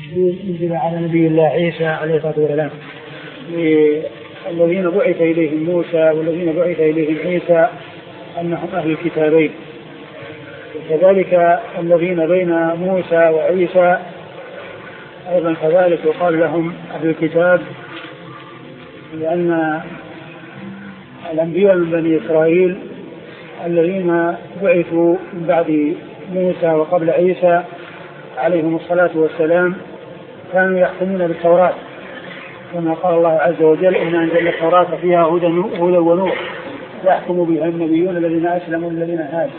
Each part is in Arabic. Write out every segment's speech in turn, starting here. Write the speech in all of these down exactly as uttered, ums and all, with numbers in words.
ينزل على نبي الله عيسى عليه الصلاة والسلام الذين بعث إليهم موسى والذين بعث إليهم عيسى أنهم أهل الكتابين، وكذلك الذين بين موسى وعيسى أيضا كذلك يقال لهم أهل الكتاب، لأن الأنبياء من بني إسرائيل الذين بعثوا من بعد موسى وقبل عيسى عليهم الصلاة والسلام كانوا يحكمون بالتوراة، كما قال الله عز وجل: إن أنزلنا التوراة فيها هدى ونور يحكم بها النبيون الذين أسلموا الذين هادوا.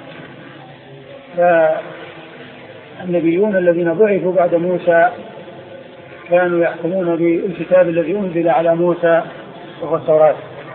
فالنبيون الذين بعثوا بعد موسى كانوا يحكمون بالكتاب الذي أنزل على موسى وهو التوراة.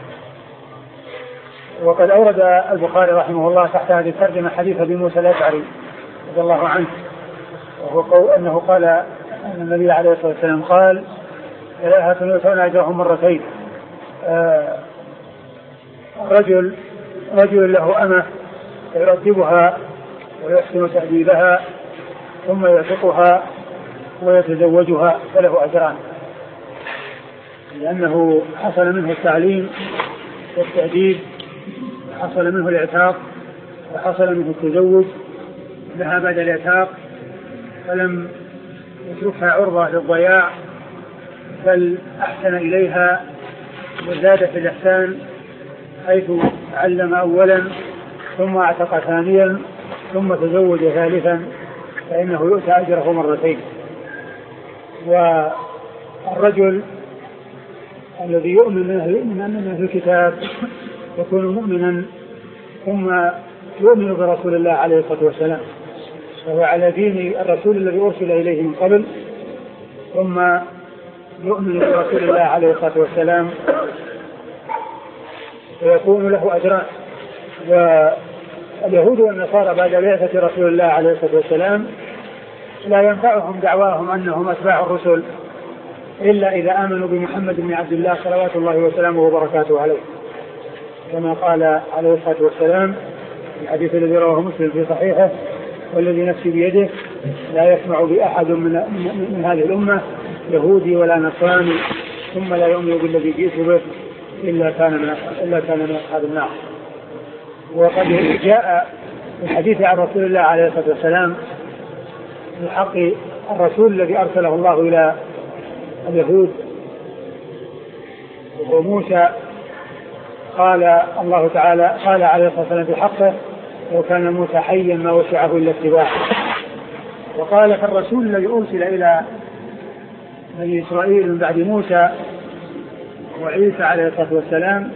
وقد أورد البخاري رحمه الله تحت هذه الترجمة حديث أبي موسى الأشعري رضي الله عنه، وهو قول أنه قال أن النبي عليه الصلاة والسلام قال: ثلاثة يؤتون أجرهم مرتين، آه رجل رجل له أمة يرتبها ويحسن تأديبها ثم يعتقها ويتزوجها فله أجران، لأنه حصل منه التعليم والتأديب، حصل منه الإعتاق وحصل منه التزوج لها بعد الإعتاق، فلم يتركها عرضة للضياع بل أحسن إليها وزاد في الإحسان، حيث علم أولا ثم اعتق ثانيا ثم تزوج ثالثا، فإنه يؤتى أجره مرتين. والرجل الذي يؤمن من أهل الكتاب يكون مؤمنا ثم يؤمن برسول الله عليه الصلاة والسلام، فهو على دين الرسول الذي أرسل إليه من قبل، ثم يؤمن برسول الله عليه الصلاة والسلام ويكون له أجران. واليهود والنصارى بعد بعثة رسول الله عليه الصلاة والسلام لا ينفعهم دعواهم أنهم أتباع الرسل إلا إذا آمنوا بمحمد بن عبد الله صلوات الله وسلامه وبركاته عليه، كما قال عليه الصلاة والسلام في الحديث الذي رواه مسلم في صحيحه: والذي نفسي بيده لا يسمع بأحد من, من هذه الأمة يهودي ولا نصراني ثم لا يؤمن بالذي جئت به إلا كان من إلا كان من أصحاب النار. وقد جاء في الحديث عن رسول الله عليه الصلاة والسلام من حق الرسول الذي أرسله الله إلى اليهود وموسى، قال الله تعالى قال عليه الصلاة والسلام في حقه: لو كان موسى حيا ما وسعه إلا اتباعه. وقال في الرسول الذي أرسل إلى بني إسرائيل من بعد موسى وعيسى عليه الصلاة والسلام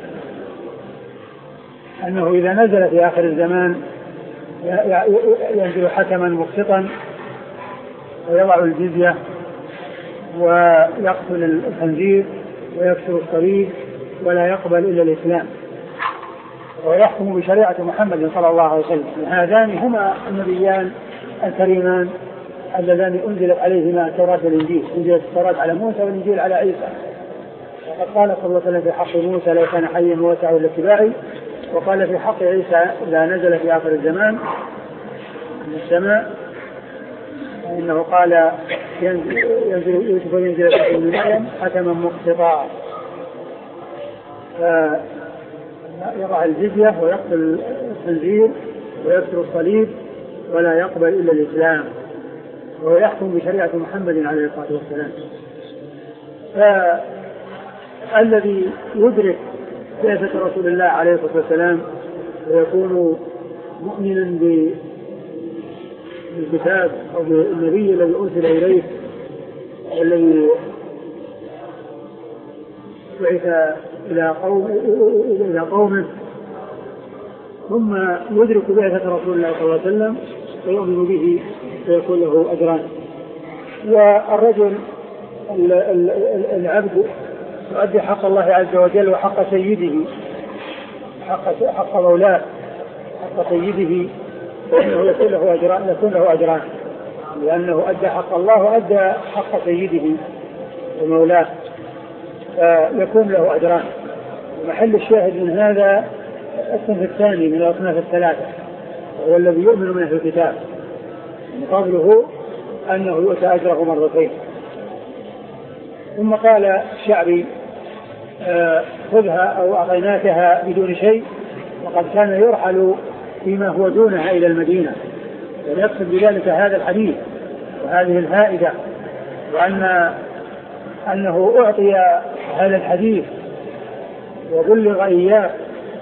أنه إذا نزل في آخر الزمان ينزل حكما مقسطا ويضع الجزية ويقتل الخنزير ويكسر الصليب ولا يقبل إلا الإسلام، ويحكم بشريعة محمد صلى الله عليه وسلم. هذان هما النبيان الكريمان اللذان أنزلت عليهما التوراة والإنجيل، أنزلت التوراة على موسى والإنجيل على عيسى. وقد قال صلى الله عليه وسلم في حق موسى: لو كان حيا وسعه إلا اتباعي. وقال في حق عيسى: إذا نزل في آخر الزمان من السماء إنه قال ينزل يوسف وينزل في ابن مريم حكما مقسطا، فيضع الجزية ويقتل الخنزير ويكسر الصليب ولا يقبل إلا الإسلام، ويحكم بشريعة محمد عليه الصلاة والسلام. فالذي يدرك بعثة رسول الله عليه الصلاة والسلام ويكون مؤمنا بالكتاب أو بالنبي الذي أرسل إليه والذي بعث إلى قوم إلى قومه، ثم يدرك بعثة رسول الله صلى الله عليه وسلم ويؤمن به فيكون له أجران. والرجل العبد يؤدي حق الله عز وجل وحق سيده، حق حق مولاه، حق سيده، فإنه يكون له أجران يكون له أجران لأنه أدى حق الله وأدى حق سيده ومولاه، فيكون له أجران. محل الشاهد من هذا الصنف الثاني من الأصناف الثلاثة، وهو الذي يؤمن من أهل الكتاب، مقابله أنه يؤتى أجره مرتين. ثم قال الشعبي آه خذها أو أعطيناكها بدون شيء، وقد كان يرحل فيما هو دونها إلى المدينة، ويقصد بذلك هذا الحديث وهذه الفائدة، وأن أنه أعطي هذا الحديث وبلغ إياه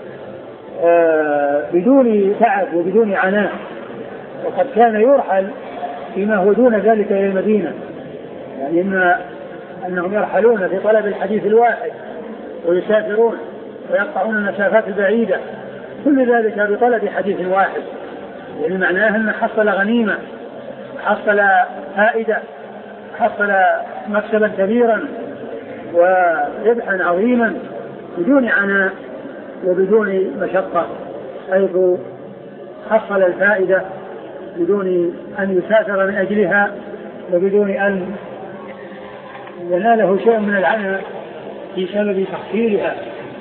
آه بدون تعب وبدون عناء، وقد كان يرحل فيما هو دون ذلك إلى المدينة، يعني إما أنهم يرحلون في طلب الحديث الواحد ويسافرون ويقطعون المسافات البعيدة، كل ذلك بطلب حديث واحد، يعني معناه أنه حصل غنيمة، حصل فائدة، حصل مكسبا كبيرا وربحا عظيما بدون عناء وبدون مشقة، حيث حصل الفائدة بدون أن يسافر من أجلها وبدون أن يناله شيء من العناء في سبب تحصيلها.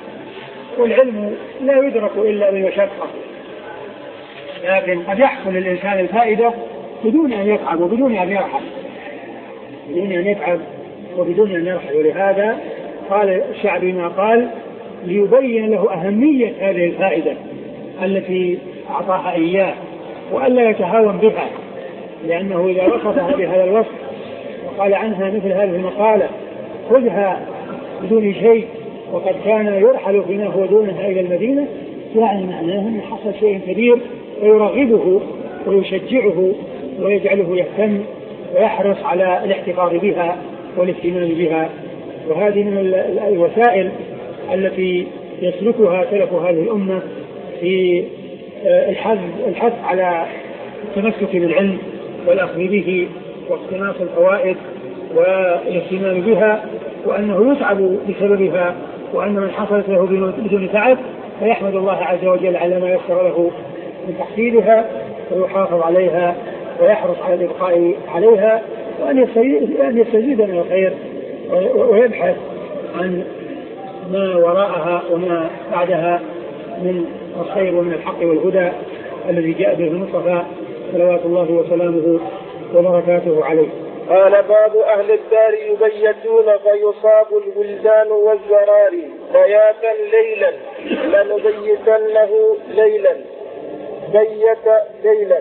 والعلم لا يدرك إلا بالمشقة، لكن قد يحصل الإنسان الفائدة بدون أن يتعب وبدون أن يرحل، بدون أن يتعب وبدون أن يرحل. ولهذا قال الشعبي ما قال ليبين له أهمية هذه الفائدة التي أعطاها إياه، وألا يتهاون بها، لأنه إذا وصفها بهذا الوصف وقال عنها مثل هذه المقالة خذها بدون شيء وقد كان يرحل فيما هو دونها إلى المدينة، يعني معناه أن حصل شيء كبير ويرغبه ويشجعه ويجعله يهتم ويحرص على الاحتفاظ بها والاهتمام بها. وهذه من الوسائل التي يسلكها سلف هذه الأمة في الحث الحث على التمسك بالعلم والأخذ به واقتناص الفوائد والاهتمام بها، وأنه يتعب بسببها، وأن من حصلت له بدون تعب فيحمد الله عز وجل على ما يسر له من تحصيلها ويحافظ عليها ويحرص على الإبقاء عليها، وأن يستزيد من الخير ويبحث عن ما وراءها وما بعدها من الخير ومن الحق والهدى الذي جاء به المصطفى صلوات الله وسلامه وبركاته عليه. قال باب أهل الدار يبيتون فيصاب الولدان والزراري بياتا ليلا لنبيتنه ليلا بيت ليلا.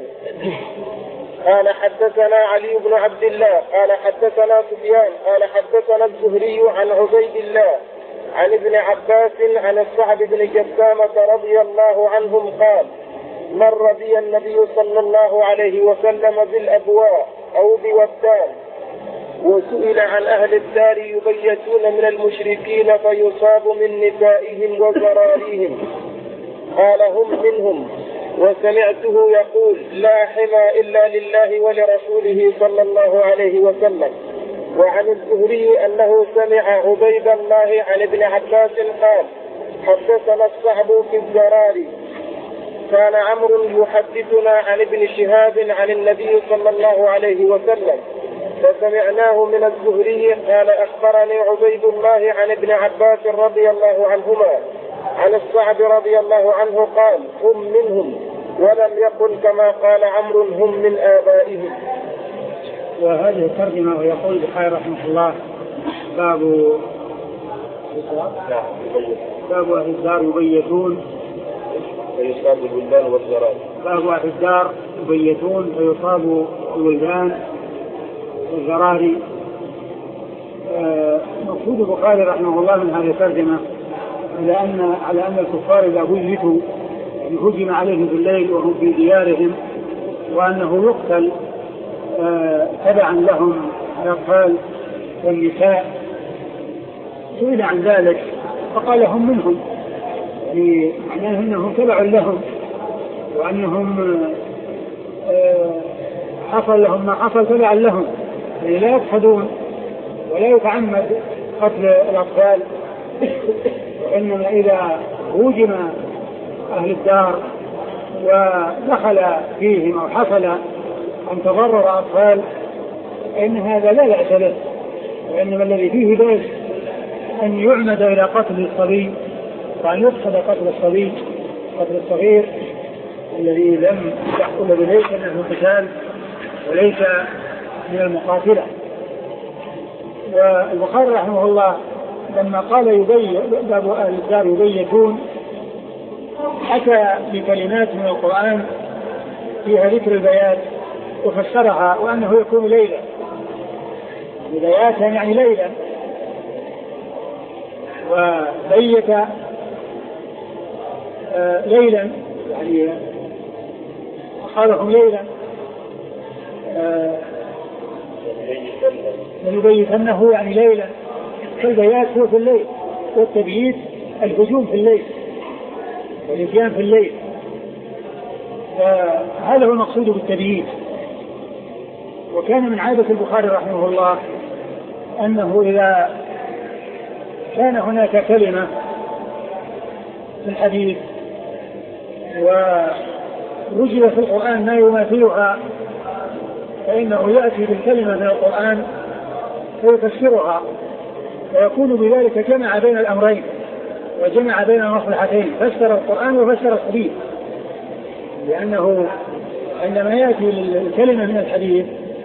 قال حدثنا علي بن عبد الله قال حدثنا سفيان قال حدثنا الزهري عن عبيد الله عن ابن عباس عن السعد بن جثامة رضي الله عنهم قال مر بي النبي صلى الله عليه وسلم بالأبواء أو بودان وسئل عن أهل الدار يبيتون من المشركين فيصاب من نسائهم وزراريهم قال هم منهم، وسمعته يقول لا حمى إلا لله ولرسوله صلى الله عليه وسلم. وعن الزهري أنه سمع عبيد الله عن ابن عباس قال حدثنا الصعب في الزراري كان عمرو يحدثنا عن ابن شهاب عن النبي صلى الله عليه وسلم فسمعناه من الزهري قال أخبرني عبيد الله عن ابن عباس رضي الله عنهما عن الصعب رضي الله عنه قال هم منهم، ولم يقل كما قال عمرو هم من آبائهم. وهذه الترجمة ويقول البخاري رحمه الله باب باب أهل الدار يبيتون فيصاب الولدان والزراري. باب أهل الدار يبيتون فيصاب الولدان والزراري. مقصود البخاري رحمه الله من هذه الترجمة على أن على أن الكفار إذا بيتوا يهجم عليهم بالليل وهم في ديارهم، وأنه يقتل تبعا لهم الأطفال والنساء. سئل عن ذلك فقال هم منهم، يعني معناه أنهم تبع لهم، وأنهم حصل لهم ما حصل تبعا لهم، يعني لا يقصدون ولا يتعمد قتل الأطفال، وإنما إذا هوجم أهل الدار ودخل فيهم أو حصل أن تضرر أطفال فإن هذا لا بأس له، وإنما الذي فيه بأس أن يعمد إلى قتل الصبي وأن يقصد قتل الصبي قتل الصغير الذي لم يحصل ليس من القتال وليس من المقاتلة. والبخاري رحمه الله لما قال يبين باب أهل الدار يبيتون حكى بكلمات من القرآن فيها ذكر البيات وفسرها وأنه يكون ليلا، بداياتها يعني ليلا، وبيت آه ليلا يعني أخذهم ليلا لنبيتنه يعني ليلا، فالبيات هو في الليل، والتبييت الهجوم في الليل والاتيان في الليل، فهذا هو المقصود بالتبييت. وكان من عادة البخاري رحمه الله أنه إذا كان هناك كلمة في الحديث ورجل في القرآن ما يماثلها فإنه يأتي بالكلمة من القرآن فيفسرها، فيكون بذلك جمع بين الأمرين وجمع بين المصلحتين، فسر القرآن وفسر الحديث، لأنه عندما يأتي الكلمة من الحديث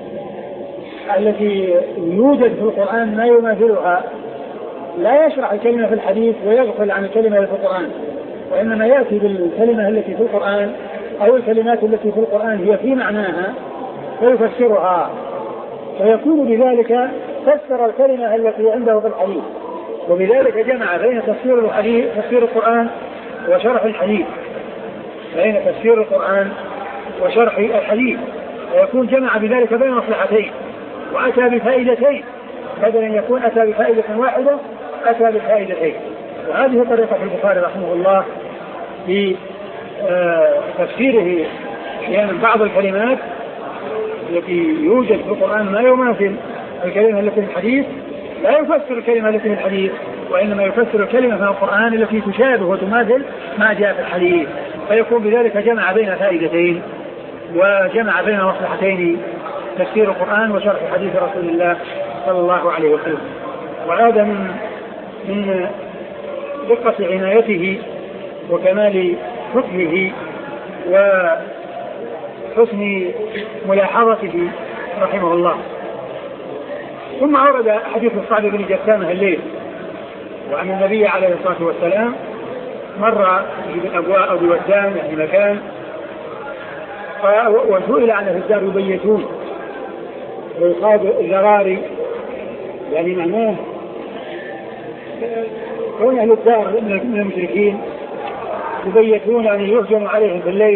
التي يوجد في القرآن ما يماثلها لا يشرح الكلمة في الحديث ويغفل عن الكلمة في القرآن، وإنما يأتي بالكلمة التي في القرآن أو الكلمات التي في القرآن هي في معناها فيفسرها، فيكون بذلك فسر الكلمة التي عنده في الحديث، وبذلك جمع بين تفسير الحديث تفسير القرآن وشرح الحديث، بين تفسير القرآن وشرح الحديث، ويكون جمع بذلك بين مصلحتين وأتى بفائدتين، بدل أن يكون أتى بفائدة واحدة أتى بفائدتين. وهذه طريقة البخاري رحمه الله في تفسيره، يعني بعض الكلمات التي يوجد في القرآن ما يماثل الكلمة التي في الحديث لا يفسر الكلمة التي في الحديث، وإنما يفسر الكلمة في القرآن التي تشابه وتماثل ما جاء في الحديث، فيكون بذلك جمع بين فائدتين وجمع بين مصلحتين، تفسير القرآن وشرح حديث رسول الله صلى الله عليه وسلم. وهذا من من دقة عنايته وكمال حكمه وحسن ملاحظته رحمه الله. ثم أورد حديث الصعب بن جسامة الليل، وأن النبي عليه الصلاة والسلام مر بالأبواء أو بودان يعني مكان، وسئل عن أهل الدار يبيتون ويقال الزراري، يعني معناه كون أهل الدار من المشركين يبيتون يعني يهجم عليهم في الليل،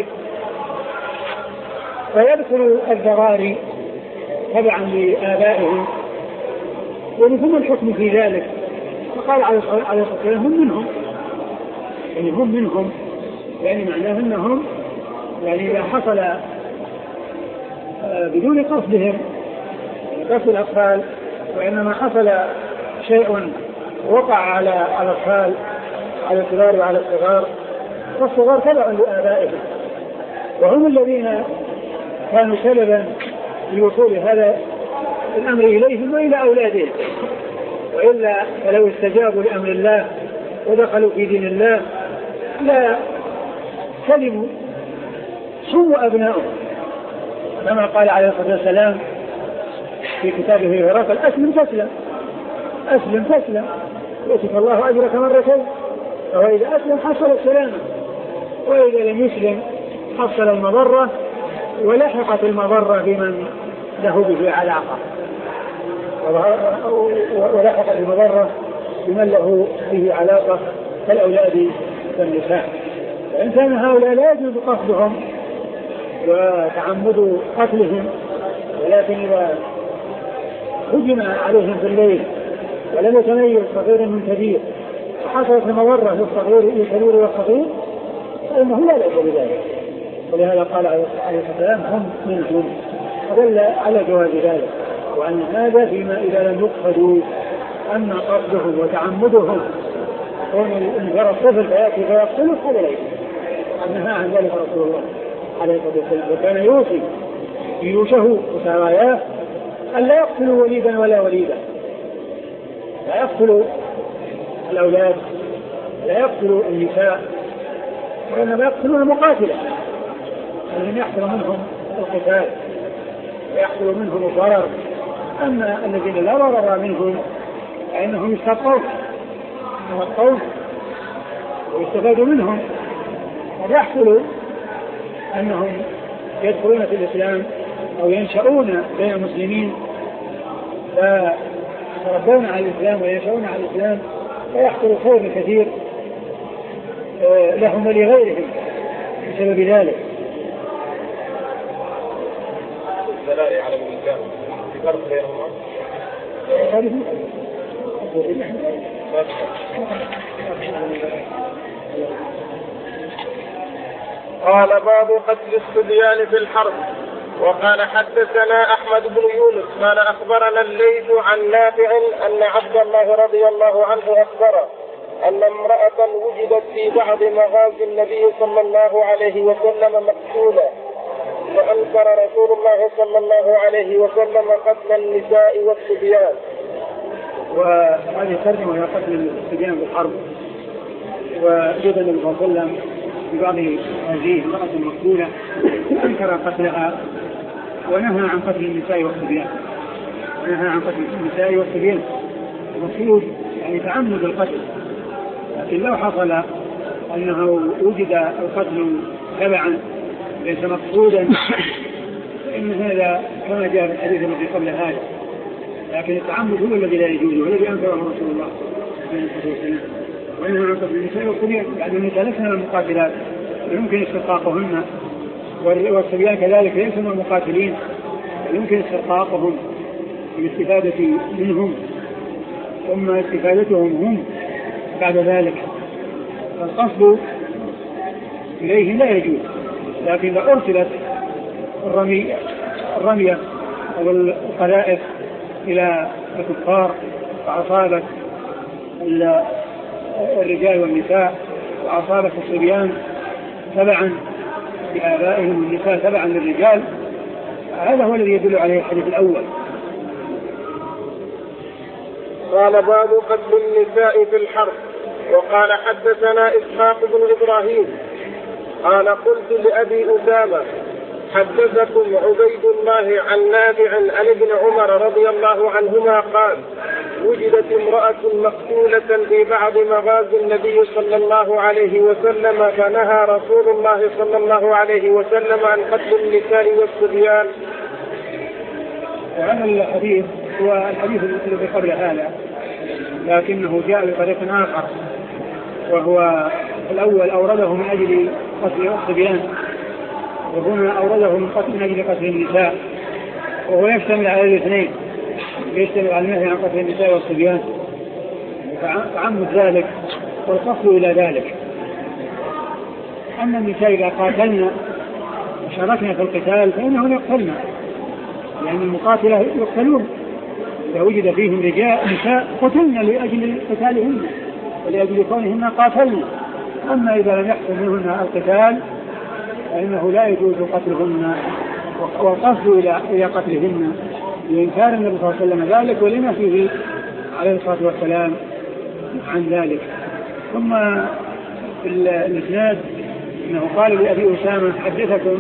فيدخل الزراري تبعا لآبائهم ولهم الحكم في ذلك، فقال عليه الصلاة والسلام هم منهم، يعني هم منهم يعني معناه أنهم يعني إذا حصل بدون قصدهم قصد الأطفال، وإنما حصل شيء وقع على الأطفال على الكبار وعلى الصغار، والصغار تبع لآبائهم، وهم الذين كانوا سببا لوصول هذا الأمر إليهم وإلى أولادهم، وإلا فلو استجابوا لأمر الله ودخلوا في دين الله لا سلموا سوء أبنائهم، كما قال عليه الصلاة والسلام في كتابه هرقل: أسلم تسلم أسلم تسلم يؤتك الله أجرك مرتين، فإذا أسلم حصل السلامة، وإذا لم يسلم حصل المضرة ولحقت المضرة بمن له به علاقة، ولحقت المضرة بمن له به علاقة كالأولاد والنساء. وإن كان هؤلاء لا يجوز قصدهم وتعمد قتلهم، ولكن إذا هجم عليهم في الليل ولم يتميز صغير من كبير وحصلت المضرة للصغير للكبير والصغير فإنه لا بأس بذلك، ولهذا قال عليه الصلاة والسلام هم منهم، ودل على جواز ذلك، وأن هذا فيما إذا لم يقصدوا، أما قصدهم وتعمدهم كون انجر الطفل فيأتي فيقتله هذا ليس، نهى عن ذلك رسول الله عليه الصلاة والسلام، وكان يوصي جيوشه وسراياه أن لا يقتلوا وليدا ولا وليدا، لا يقتلوا الأولاد لا يقتلوا النساء، وإنما يقتلون المقاتلة الذين يحصل منهم القتال ويحصل منهم الضرر أما الذين لا ضرر منهم فإنهم يستبقون يستبقون ويستفادوا منهم، قد يحصل أنهم يدخلون في الإسلام أو ينشؤون بين المسلمين فيتربون على الإسلام وينشؤون على الإسلام فيحصل خير كثير لهم ولغيرهم بسبب ذلك. الدلائل على الإسلام في فرق بينهما. قال باب قتل الصبيان في الحرب. وقال حدثنا أحمد بن يونس قال أخبرنا الليث عن نافع أن عبد الله رضي الله عنه أخبره أن امرأة وجدت في بعض مغازي النبي صلى الله عليه وسلم مقتولة، فأنكر رسول الله صلى الله عليه وسلم قتل النساء والصبيان. وهذه ترجمة إلى قتل الصبيان بالحرب. وجد النبي صلى الله عليه وسلم في بعض هذه المرأة المقتولة أنكر قتلها ونهى عن قتل النساء والصبيان ونهى عن قتل النساء والصبيان المقصود يعني تعمد القتل. لكن لو حصل أنه وجد القتل تبعا ليس مقصودا فإن هذا كما جاء في الحديث الذي قبل هذا، لكن التعمد هو الذي لا يجوز والذي أنكره رسول الله صلى الله عليه وسلم. ونهى عن قتل النساء والصبيان يعني النساء لسنا المقاتلات يمكن استرقاقهن، والصبيان كذلك ليسوا من المقاتلين يمكن استرقاقهم بالاستفادة منهم ثم استفادتهم هم بعد ذلك. فالقصد إليهم لا يجوز، لكن إذا أرسلت الرمية الرمية أو القذائف إلى الكفار وأصابت الرجال والنساء وأصابت الصبيان تبعا لآبائهم والنساء تبعا للرجال، هذا هو الذي يدل عليه الحديث الأول. قال باب قتل النساء في الحرب. وقال حدثنا إسحاق بن إبراهيم قال قلت لأبي أسامة حدثكم عبيد الله عن نافع عن ابن عمر رضي الله عنهما قال وجدت امرأة مقتولة في بعض مغازي النبي صلى الله عليه وسلم فنهى رسول الله صلى الله عليه وسلم عن قتل النساء والصبيان. وهذا الحديث هو الحديث الذي قبل هذا لكنه جاء بطريق آخر، وهو الأول أورده من أجل قتل الصبيان وهنا أورده من قتل من أجل قتل النساء، وهو يشتمل على الاثنين، يشتمل على النهي عن قتل النساء والصبيان تعمد ذلك والقصد إلى ذلك. أما النساء إذا قاتلنا وشاركنا في القتال فإنهم يقتلنا، لأن المقاتلة يقتلون إذا وجد فيهم رجال نساء قتلنا لأجل قتالهن ولأجل كونهن قاتلنا. أما إذا لم يحصل منهن القتال فإنه لا يجوز قتلهن والقصد إلى قتلهن لإنكار النبي صلى الله عليه وسلم ذلك ولما فيه عليه الصلاة والسلام عن ذلك. ثم في الإسناد أنه قال لأبي أسامة حدثكم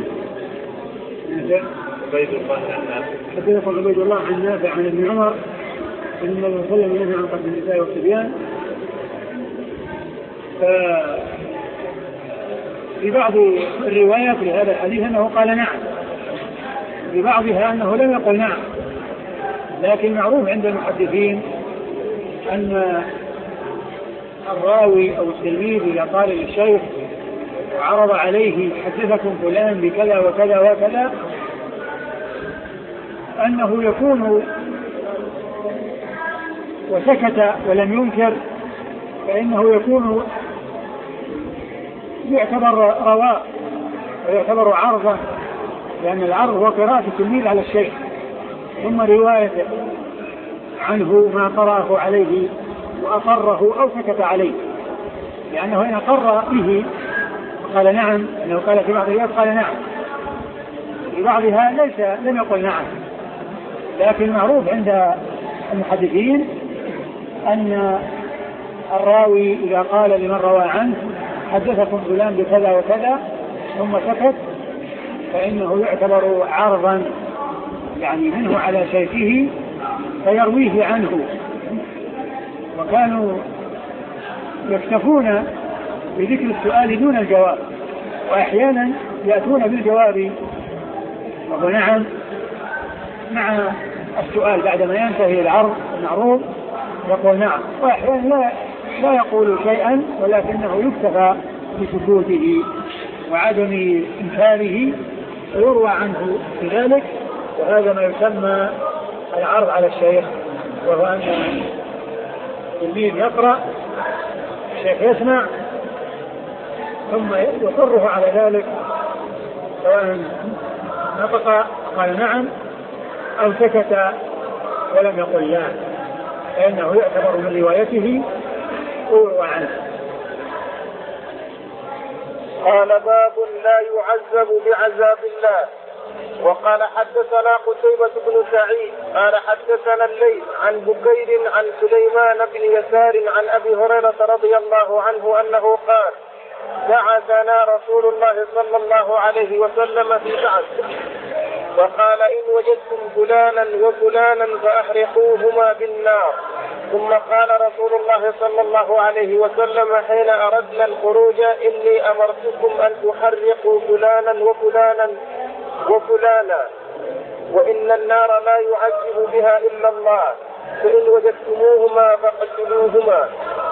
عبيد الله عن نافع حدثكم عبيد الله عن نافع عن ابن عمر أن النبي صلى الله عليه وسلم نهى عن قتل النساء والصبيان. في بعض الروايات لهذا الحديث أنه قال نعم، في بعضها أنه لم يقل نعم، لكن معروف عند المحدثين أن الراوي أو التلميذ إذا قال للشيخ وعرض عليه حدثكم فلان بكذا وكذا وكذا أنه يكون وسكت ولم ينكر فإنه يكون يعتبر رواء ويعتبر عرضا، لأن العرض هو قراءة التلميذ على الشيخ ثم روايته عنه ما قرأه عليه وأقره أو سكت عليه، لأنه إن أقر به قال نعم، لو قال في بعض الروايات قال نعم، في بعضها ليس لم يقل نعم. لكن معروف عند المحدثين أن الراوي إذا قال لمن روى عنه حدثكم فلان بكذا وكذا ثم سكت فإنه يعتبر عرضا، يعني منه على شيخه فيرويه عنه، وكانوا يكتفون بذكر السؤال دون الجواب، وأحيانا يأتون بالجواب وهو نعم مع السؤال بعدما ينتهي العرض المعروض يقول نعم، وأحيانا لا, لا يقول شيئا ولكنه يكتفى بسكوته وعدم إنكاره ويروى عنه بذلك. وهذا ما يسمى العرض على الشيخ، وهو أن التلميذ يقرأ الشيخ يسمع ثم يصره على ذلك، سواء نطق قال نعم أو سكت ولم يقل لا، فإنه يعتبر من روايته ويروى عنه. قال باب لا يعذب بعذاب الله. وقال حدثنا قتيبة بن سعيد قال حدثنا الليث عن بكير عن سليمان بن يسار عن أبي هريرة رضي الله عنه أنه قال بعثنا رسول الله صلى الله عليه وسلم في بعث وقال إن وجدتم فلانا وفلانا فأحرقوهما بالنار. ثم قال رسول الله صلى الله عليه وسلم حين أردنا الخروج إني أمرتكم أن تحرقوا فلانا وفلانا وفلانا وإن النار لا يعذب بها إلا الله فإن وجدتموهما فاقتلوهما.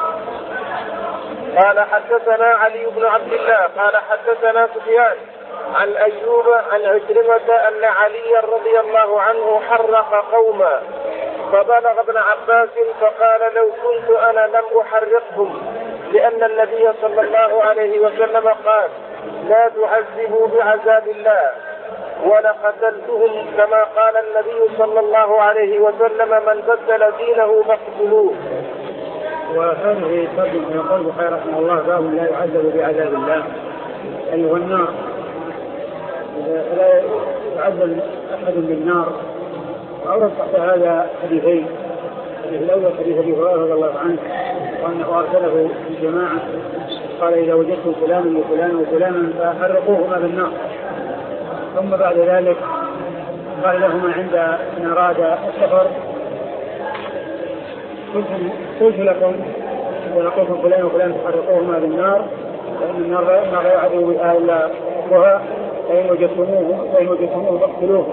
قال حدثنا علي بن عبد الله قال حدثنا سفيان عن أيوب عن عكرمة أن علي رضي الله عنه حرق قوما فبلغ ابن عباس فقال لو كنت أنا لم أحرقهم لأن النبي صلى الله عليه وسلم قال لا تعذبوا بعذاب الله ولقتلتهم كما قال النبي صلى الله عليه وسلم من بدل دينه فاقتلوه. وهذه ترجم من يقول البخاري رحمه الله باب لا يعذب بعذاب الله أي هو النار. لا يعذب أحد بالنار. أورد تحت هذا حديثين، الحديث الأول حديث أبي هريرة رضي الله عنه وأنه أرسله الجماعة قال إذا وجدتم فلانا وفلانا وفلانا فحرقوهما بالنار. ثم بعد ذلك قال لهما عند أن أراد السفر قلت لكم ولقلتم فلان وفلان تحرقوهما بالنار فإن النار لا يعذب بها إلا ربها فإن وجدتموه فإن وجدتموه فاقتلوه.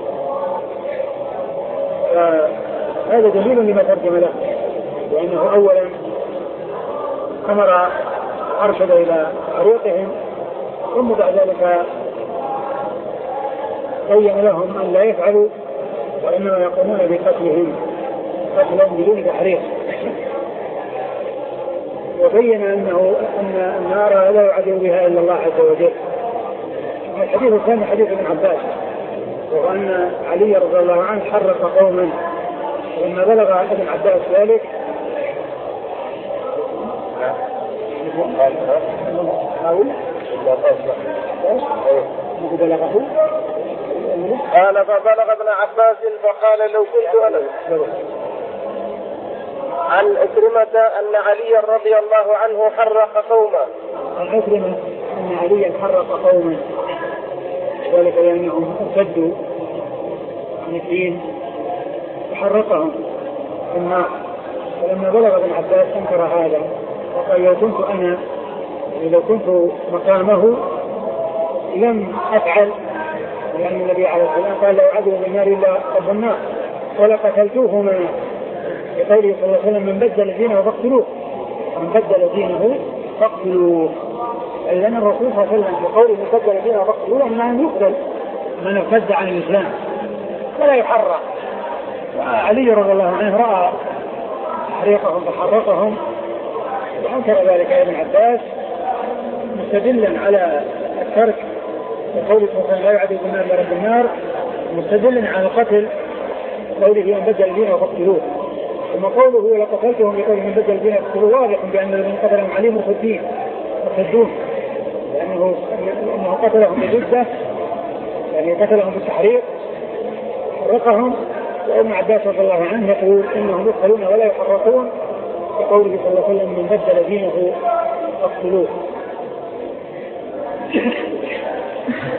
هذا دليل لما ترجم له، لأنه أولا أمر أرشد إلى طريقهم ثم بعد ذلك بين لهم أن لا يفعلوا وإنما يقومون بقتلهم قتلا بدون تحريق، وبين أنه أن النار لا يعذب بها إلا الله عز وجل. الحديث الثاني حديث ابن عباس وهو أن علي رضي الله عنه حرق قوما لما بلغ ابن عباس ذلك قال فبلغ ابن عباس فقال لو كنت أنا عن عكرمة أن علي رضي الله عنه حرق قوما. عن عكرمة أن علي حرق قوما ذلك لأنهم ارتدوا عن الدين وحرقهم في النار. فلما بلغ ابن عباس انكر هذا وقال لو كنت أنا لو كنت مقامه لم أفعل، لأن النبي عليه الصلاة والسلام قال لا يعذب بالنار إلا رب النار ولقتلتوهما بقوله صلى الله عليه وسلم من بدل دينه فاقتلوه من بدل دينه فاقتلوه. لأن الرسول صلى الله عليه وسلم بقوله من بدل دينه فاقتلوه أنه يقتل من ارتد عن الإسلام ولا يحرق. وعلي رضي الله عنه رأى تحريقهم فحرقهم وأنكر ذلك ابن عباس مستدلا على الترك وقوله صلى الله عليه وسلم لا يعذب بالنار إلا رب النار مستدلا على القتل قوله من بدل دينه فاقتلوه. ثم قوله لقتلتهم بقوله من بدل دينه فاقتلوه واضح بأن الذين قتلهم عليه مرتدين مرتدون لأنه أنه قتلهم بجدة يعني قتلهم بالتحريق حرقهم. وابن عباس رضي الله عنه يقول إنهم يقتلون ولا يحرقون بقوله صلى الله عليه وسلم من بدل دينه فاقتلوه.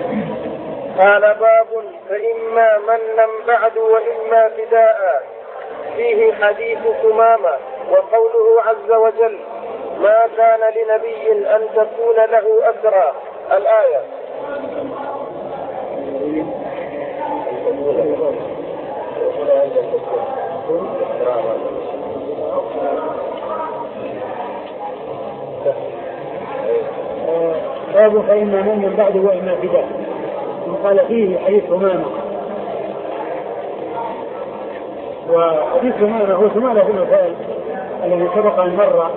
قال باب فإما منا بعد وإما فداء. وفيه حديث ثمامة وقوله عز وجل ما كان لنبي أن تكون له أسرى الآية. باب فإما من بعد وإما فداء. قال فيه حديث ثمامة، وحديث ثمامة هو ثمامة بن عثال الذي سبق أن مر،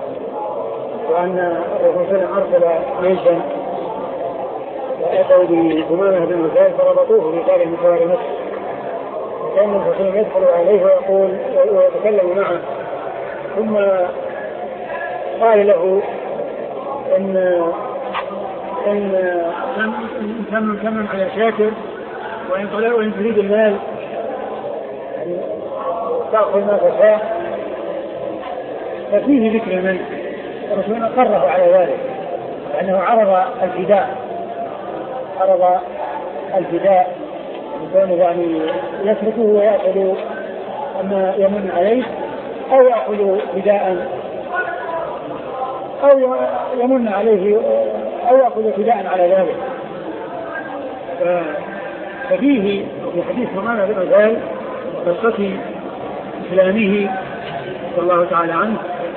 وأن الرسول صلى الله عليه وسلم أرسل جيشا وأتوا بثمامة بن عثال فربطوه في دار مسوار مصر، وكان الرسول يدخل عليه ويقول ويتكلم معه، ثم قال له إن إن كم كم على شاكر، وإن طلع وإن تريد المال تأخذ ما تشاء. ففيه ذكر المال، الرسول قرر على ذلك لأنه عرض الفداء عرض الفداء بكونه يعني يتركه ويأخذ أما يمن عليه، أو يأخذ فداء أو يمن عليه أو يأخذ فداء على ذلك. ففيه في حديث ثمامة بن عثال قصة إسلامه رضي الله تعالى عنه،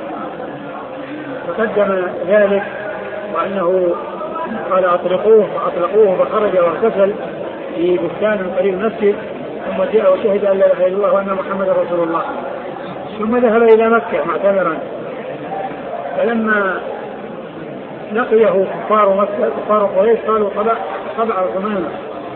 فقدم ذلك وأنه قال أطلقوه فأطلقوه فخرج واغتسل في بستان قريب المسجد، ثم جاء وشهد أن لا إله إلا الله وأن محمدا رسول الله، ثم ذهب إلى مكة معتمرا. فلما لقيه كفار مكة كفار قريش قالوا طبع طبع ثمامة،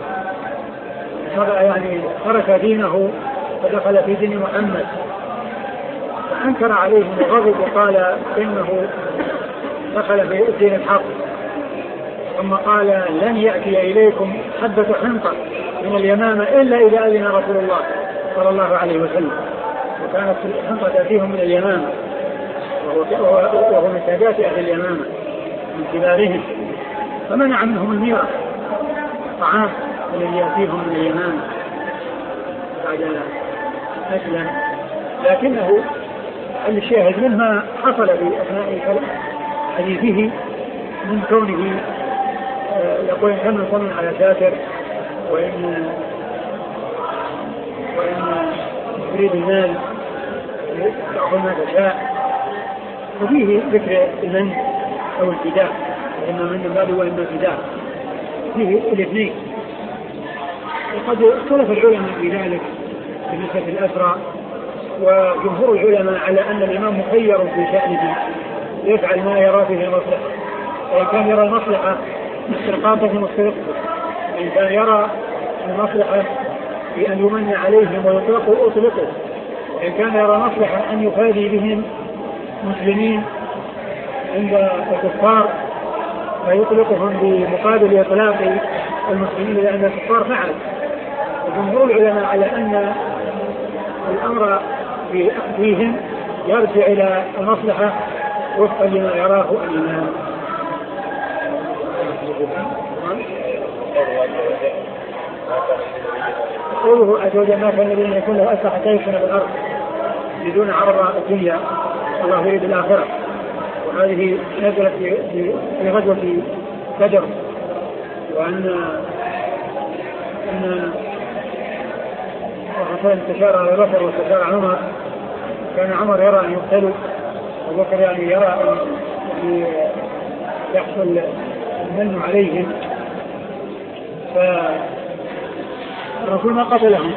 طبع يعني ترك دينه ودخل في دين محمد، فأنكر عليهم وغضب وقال إنه دخل في دين الحق، ثم قال لن يأتي إليكم حبة حنطة من اليمامة إلا إذا أذن رسول الله صلى الله عليه وسلم، وكانت الحنطة تأتيهم من اليمامة، وهو من سادات أهل اليمامة من كبارهم، فمنع منهم الميراث الطعام الذي يأتيهم من اليمامة بعد أسلم. لكنه الشاهد منها حصل في أثناء حديثه من كونه يقول إن كان صمم على شاكر، وإن وإن تريد المال تأخذ ما تشاء، وفيه ذكر المن أو الفداء، وإما من المال وإما الفداء، فيه الاثنين. وقد اختلف العلماء في ذلك بالنسبة للأسرى، وجمهور العلماء على أن الإمام مخير في شأنه يفعل ما يرى فيه المصلحة، وإن كان يرى المصلحة استرقاقهم واسترقهم، وإن كان يرى المصلحة في أن يمن عليهم ويطلقوا أطلقوا، وإن كان يرى مصلحة أن يفادي بهم مسلمين عند الكفار فيطلقهم بمقابل إطلاق المسلمين لأن الكفار فعل. وجمهور العلماء على أن الأمر في أخذهم يرجع إلى المصلحة وفقا لما يراه الإمام. قوله عز وجل ما كان الذين يكون له أسرى حتى يسكن في الأرض بدون عرض الدنيا، الله يريد الآخرة. وهذه نزلت في غزوة بدر، وأن أن وحصل استشار على بكر واستشار عمر، كان عمر يرى أن يقتلوا، وبكر يعني يرى أن يحصل المن عليهم، فالرسول ما قتلهم.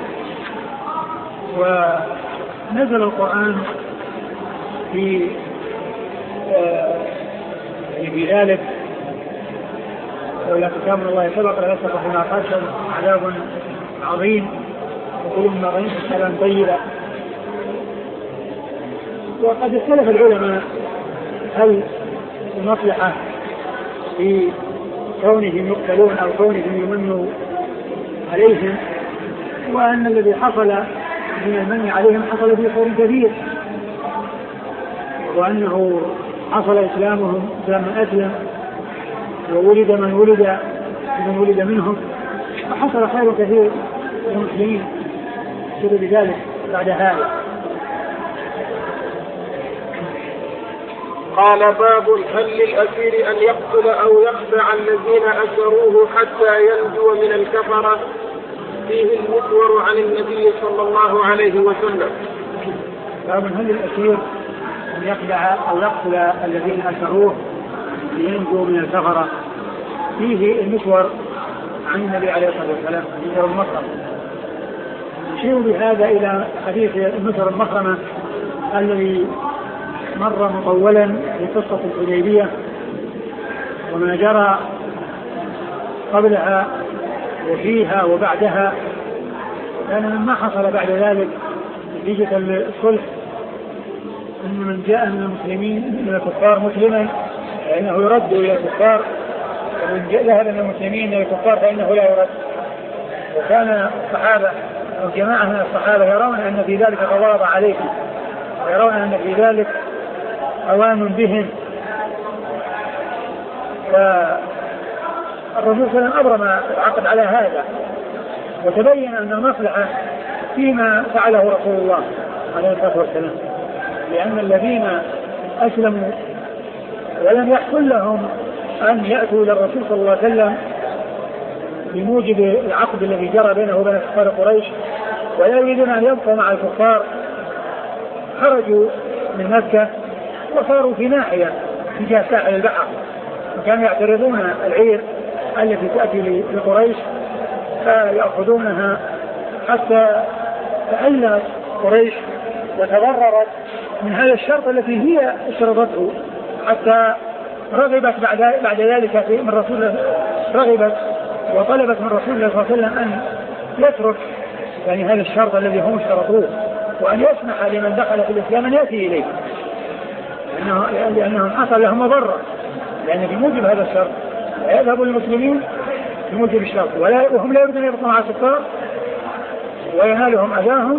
ونزل القرآن في في ذلك ولكن كتاب من الله سبق ليسبق بما قدم عذاب عظيم وكل ما غنيت السلام طيبا. وقد اختلف العلماء هل المصلحة في كونهم يقتلون أو كونهم يمنوا عليهم، وأن الذي حصل من المن عليهم حصل في خير كثير، وأنه حصل إسلامهم إسلام من أسلم، وولد من ولد من ولد منهم، فحصل خير كثير للمسلمين بسبب ذلك. بعد هذا. قال باب هل للأسير أن يقتل أو يخدع الذين أسروه حتى ينجو من الكفرة؟ فيه المسور عن النبي صلى الله عليه وسلم. باب هل للأسير أن يخدع أو يقتل الذين أسروه لينجو من الكفرة؟ فيه المسور عن النبي عليه الصلاة والسلام المسور المخرمة. نشير بهذا إلى حديث المسور المخرمة الذي مر مطولا في قصة الحديبية وما جرى قبلها وفيها وبعدها، لأن مما حصل بعد ذلك نتيجة الصلح أن من جاء من المسلمين من الكفار مسلما فإنه يرد إلى الكفار، ومن ذهب من المسلمين إلى الكفار فإنه لا يرد. وكان الصحابة أو جماعة من الصحابة يرون أن في ذلك تضارب عليهم، ويرون أن في ذلك أوان بهم، فالرسول صلى الله عليه وسلم أبرم العقد على هذا، وتبين أن المصلحة فيما فعله رسول الله عليه الصلاة والسلام، لأن الذين أسلموا ولم يحصل لهم أن يأتوا إلى الرسول صلى الله عليه وسلم بموجب العقد الذي جرى بينه وبين كفار قريش ولا يريدون أن يبقوا مع الكفار، خرجوا من مكة وصاروا في ناحية تجاه ساحل البحر، وكانوا يعترضون العير التي تأتي لقريش فيأخذونها، حتى تألمت قريش وتضررت من هذا الشرط التي هي اشترطته، حتى رغبت بعد بعد ذلك في من رسول الله، رغبت وطلبت من رسول الله صلى الله عليه وسلم أن يترك يعني هذا الشرط الذي هم اشترطوه، وأن يسمح لمن دخل في الإسلام أن يأتي إليه، لأنه لأنهم حصل لهم مضرة، لأن بموجب هذا الشرط يذهب المسلمين بموجب الشرط ولا وهم لا يريدون أن يبقوا مع الكفار وينالهم أذاهم،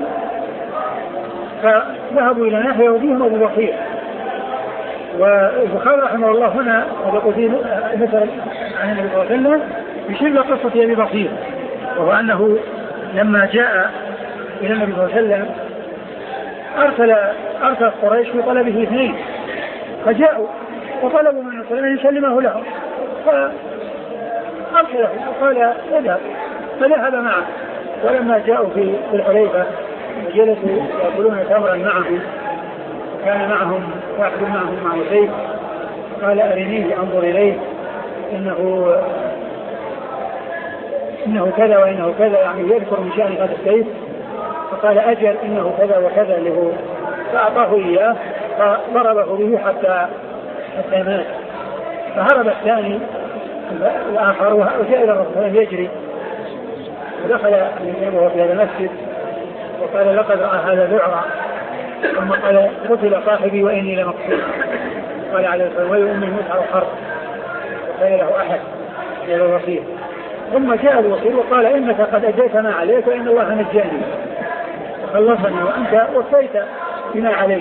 فذهبوا إلى ناحية وفيهم أبو بكر. والبخاري رحمه الله هنا وذكر فيه مثل عن النبي صلى الله عليه وسلم يشير قصة أبي بكر، وهو أنه لما جاء إلى النبي صلى الله عليه وسلم أرسل أرسل قريش في طلبه اثنين، فجاءوا وطلبوا من الرسول أن يسلمه لهم، فأرسله وقال اذهب، فذهب معه. ولما جاءوا في الحليفة وجلسوا يأكلون تمرا معه، كان معهم واحد معهم معه سيف، قال أرنيه أنظر إليه إنه إنه كذا وإنه كذا، يعني يذكر من شأن هذا السيف، فقال أجل إنه كذا وكذا له، فأعطاه إياه فضربه به حتى حتى مات. فهرب الثاني الآخر وجاء إلى الرسول يجري، ودخل وهو في هذا المسجد وقال لقد رأى هذا ذعرا، ثم قال قتل صاحبي وإني لمقتول، قال عليه الصلاة والسلام وأمي مسعر حرب، وقال له أحد يا الوصير. ثم جاء الوصير وقال إنك قد أديت ما عليك وإن الله نجاني وخلصني وأنت وفيت بما عليك.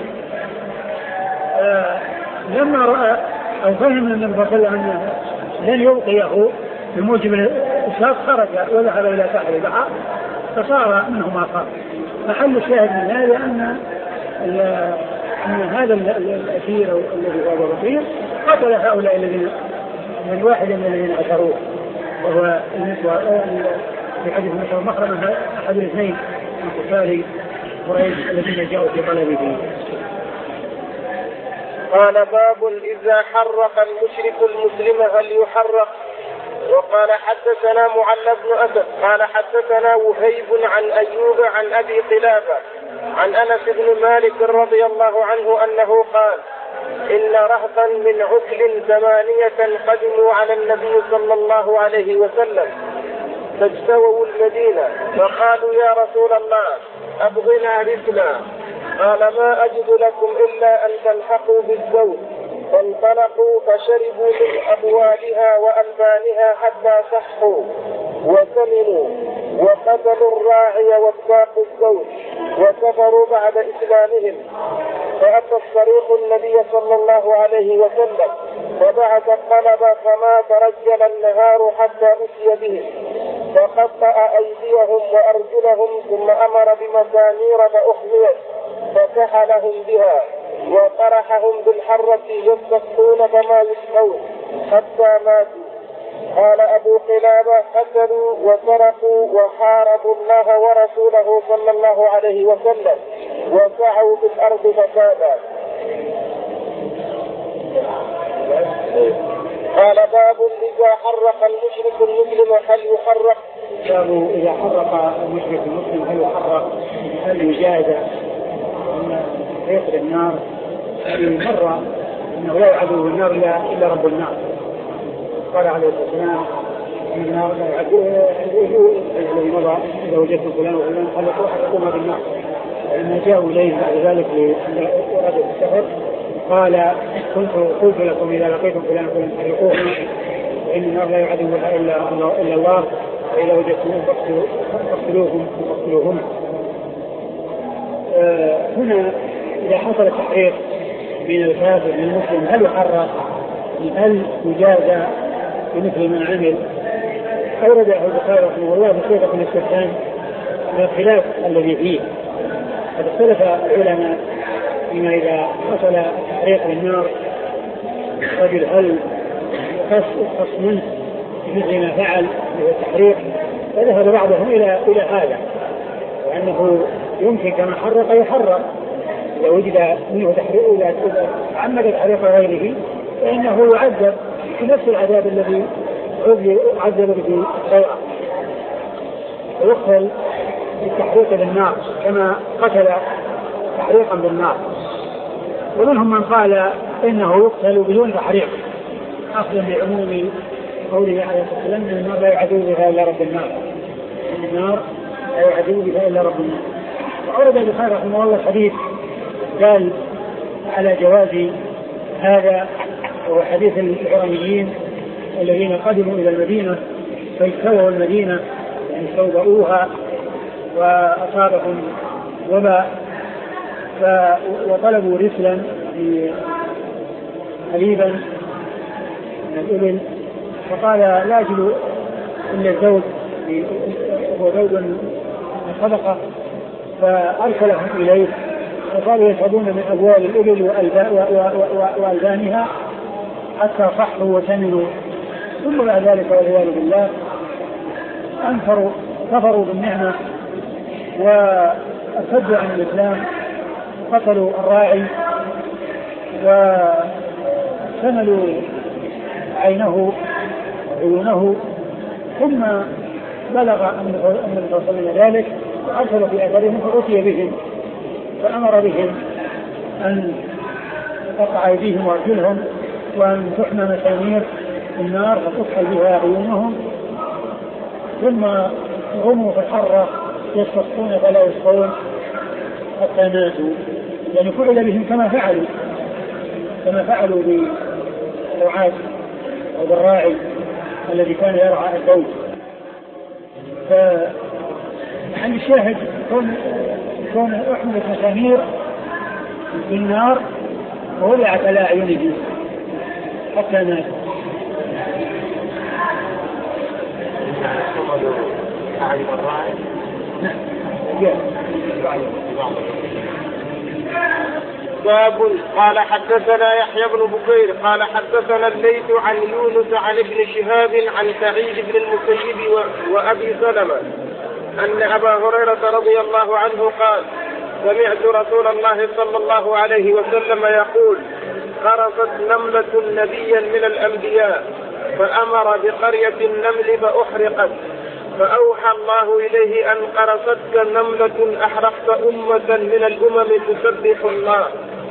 آه لما رأى أو فهم النبي صلى الله عليه وسلم أنه لن يلقيه بموجب الشرط خرج وذهب إلى ساحل البحر، فصار منه ما صار. محل الشاهد من هذا أن أن هذا الأسير الذي هو أبو بكر قتل هؤلاء الذين من واحد من الذين أسروه، وهو النسوة في حديث النسوة المخرمة أحد الاثنين من كفار قريش الذين جاءوا في طلبه. قال باب إذا حرق المشرك المسلم هل يحرق؟ وقال حدثنا معل بن أسد قال حدثنا وهيب عن أيوب عن أبي قلابة عن أنس بن مالك رضي الله عنه أنه قال إن رهطا من عكل ثمانية قدموا على النبي صلى الله عليه وسلم فاجتووا المدينة، فقالوا يا رسول الله أبغنا رسلا، قال ما أجد لكم إلا أن تلحقوا بالزوج، فانطلقوا فشربوا من أبوالها وألبانها حتى صحوا وسمنوا وقتلوا الراعي واتقوا الزوج وكفروا بعد إسلامهم. فأتى الصريخ النبي صلى الله عليه وسلم فبعث الطلب فما ترجل النهار حتى أتي به، فقطع أيديهم وأرجلهم ثم أمر بمسامير فأحميت فسحلهم بها وطرحهم بالحرة يستسقون فما يسقون حتى ماتوا. قال أبو قلابة قتلوا وسرقوا وحاربوا الله ورسوله صلى الله عليه وسلم وسعوا في الأرض فسادا. قال باب إذا حرق المشرك المسلم هل يحرق؟ باب إذا حرق المشرك المسلم هل يحرق؟ هل يجاز أن يخرج النار؟ مرة أنه لا يعذب النار إلا رب النار. قال عليه الصلاة والسلام إن النار لا يعذبه الذي مضى إذا وجدت فلان وفلان حلقوا حرقوها بالنار. لما جاءوا إليه بعد ذلك لإرادة السفر قال كنت قلت لكم إذا لقيتم فلان فلان حرقوهما وإن النار لا يعذبها إلا إلا الله وإذا وجدتموهم فاقتلوهم فاقتلوهم. آه هنا إذا حصل التحريق بين الكافر والمسلم هل يحرق؟ هل يجازى بمثل ما عمل؟ أورده البخاري رحمه الله بصيغة الاستفهام من الخلاف الذي فيه. قد اختلف العلماء فيما إذا حصل تحريق للنار رجل هل يخص منه مثل ما فعل في التحريق، فذهب بعضهم إلى إلى هذا وأنه يمكن كما حرق يحرق إذا وجد منه تحريق إذا عمد تحريق غيره فإنه يعذب بنفس العذاب الذي عذب به غيره ويقتل بالتحريق بالنار كما قتل تحريقا بالنار. ومنهم من قال إنه يقتل بدون تحريق أخذا بعموم قوله عليه الصلاة والسلام إن النار لا يعذب بها إلا رب النار إن النار لا يعذب بها إلا رب النار. وعرض البخاري رحمه الله الحديث قال على جواز هذا وهو حديث الحرميين الذين قدموا إلى المدينة فاجتووا المدينة يعني استوضؤوها وأصابهم وباء وطلبوا رسلا حليبا من الإبل فقال لا أجد إلا الزوج هو زوج صدقة فأرسلهم إليه فقالوا يشربون من أبوال الإبل وألبانها حتى صحوا وسمنوا. ثم بعد ذلك والعياذ بالله أنكروا كفروا بالنعمة وارتدوا عن الإسلام قتلوا الراعي وسملوا عينه عيونه. ثم بلغ النبي صلى الله عليه وسلم ذلك وأرسل في أثرهم فأتي بهم فأمر بهم أن تقطع أيديهم وأرجلهم وأن تحمى مسامير النار فتكحل بها عيونهم ثم غموا في الحرة يستسقون فلا يسقون حتى ماتوا. يعني فعل بهم كما فعلوا كما فعلوا بالرعاة أو بالراعي الذي كان يرعى الزوج. فعند الشاهد كون كون أحملت مسامير في النار وولعت على أعينه حتى مات. باب قال حدثنا يحيى بن بكير قال حدثنا الليث عن يونس عن ابن شهاب عن سعيد بن المسيب وأبي سلمة أن أبا هريرة رضي الله عنه قال سمعت رسول الله صلى الله عليه وسلم يقول قرصت نملة نبيا من الأنبياء فأمر بقرية النمل فأحرقت فأوحى الله إليه أن قرصتك نملة أحرقت أمة من الأمم تسبح الله.